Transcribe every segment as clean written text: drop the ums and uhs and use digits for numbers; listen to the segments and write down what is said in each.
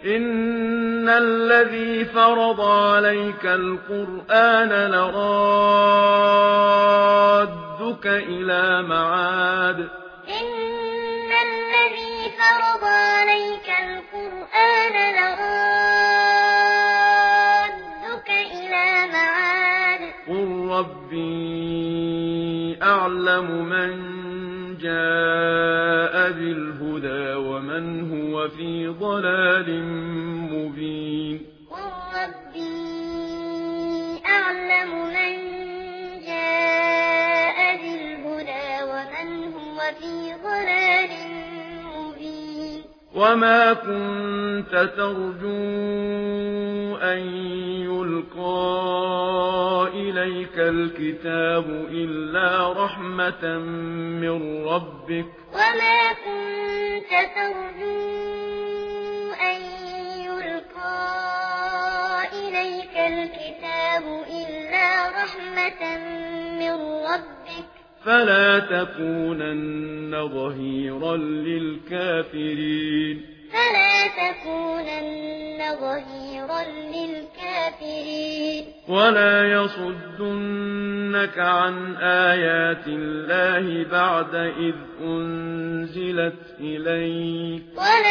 إن الذي فرض عليك القرآن لرادك إلى معاد إن الذي فرض عليك القرآن لرادك إلى معاد قل ربي أعلم من جاء بالهدى ومن هو في ضلال مبين قل ربي أعلم من جاء بالهدى ومن هو في ضلال مبين وما كنت ترجو أن يلقى إليك الكتاب إلا رحمة من ربك وما كنت ترجو أن يلقى إليك الكتاب إلا رحمة من ربك فلا تكونن ظهيرا للكافرين ولا يصدنك عن آيات الله بعد إذ أنزلت إليك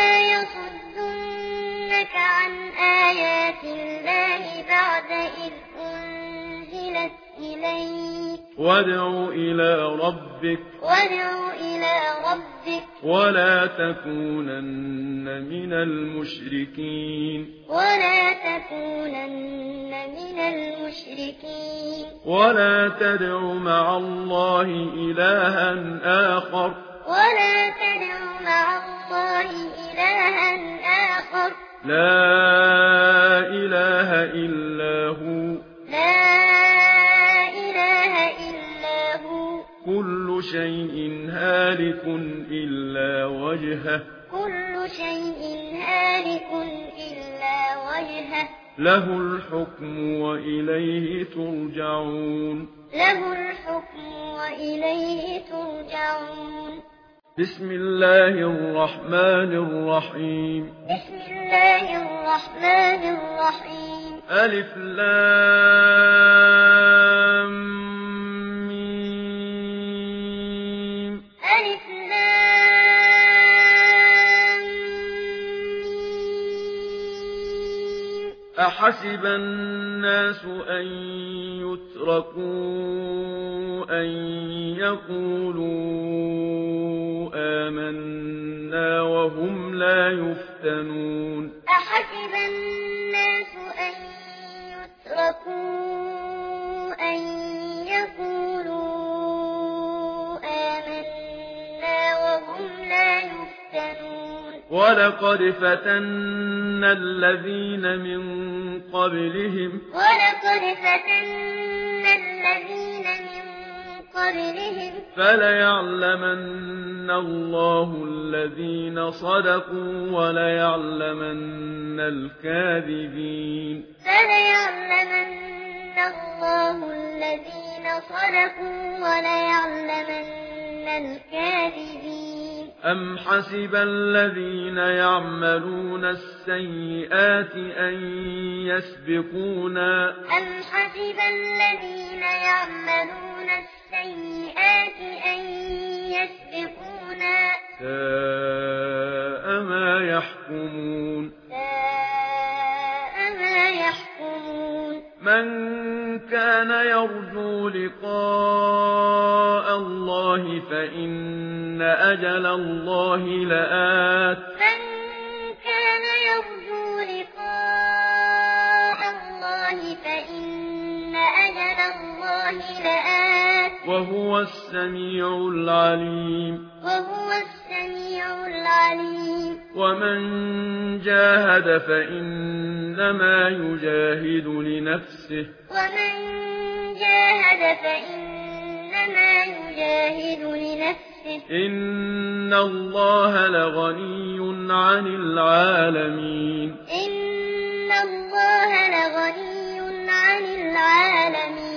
وادع إلى ربك ولا تكونن من المشركين ولا تدع مع الله إلها آخر لا إله إلا هو كل شيء هالك إلا وجهه له الحكم وإليه ترجعون بسم الله الرحمن الرحيم ألف لام ميم أحسب الناس أن يتركوا أن يقولوا آمنا وهم لا يفتنون أحسب الناس أن يتركوا أن يقولوا آمنا وهم لا يفتنون ولقد فتنا الذين من قبلهم فليعلمن الله الذين صدقوا وليعلمن الكاذبين أم حسب الذين يعملون السيئات أن يسبقونا ساء ما يحكمون من كان يرجو لقاء الله فإن أجل الله لآت وهو السميع العليم ومن جاهد فإنما يجاهد لنفسه إن الله لغني عن العالمين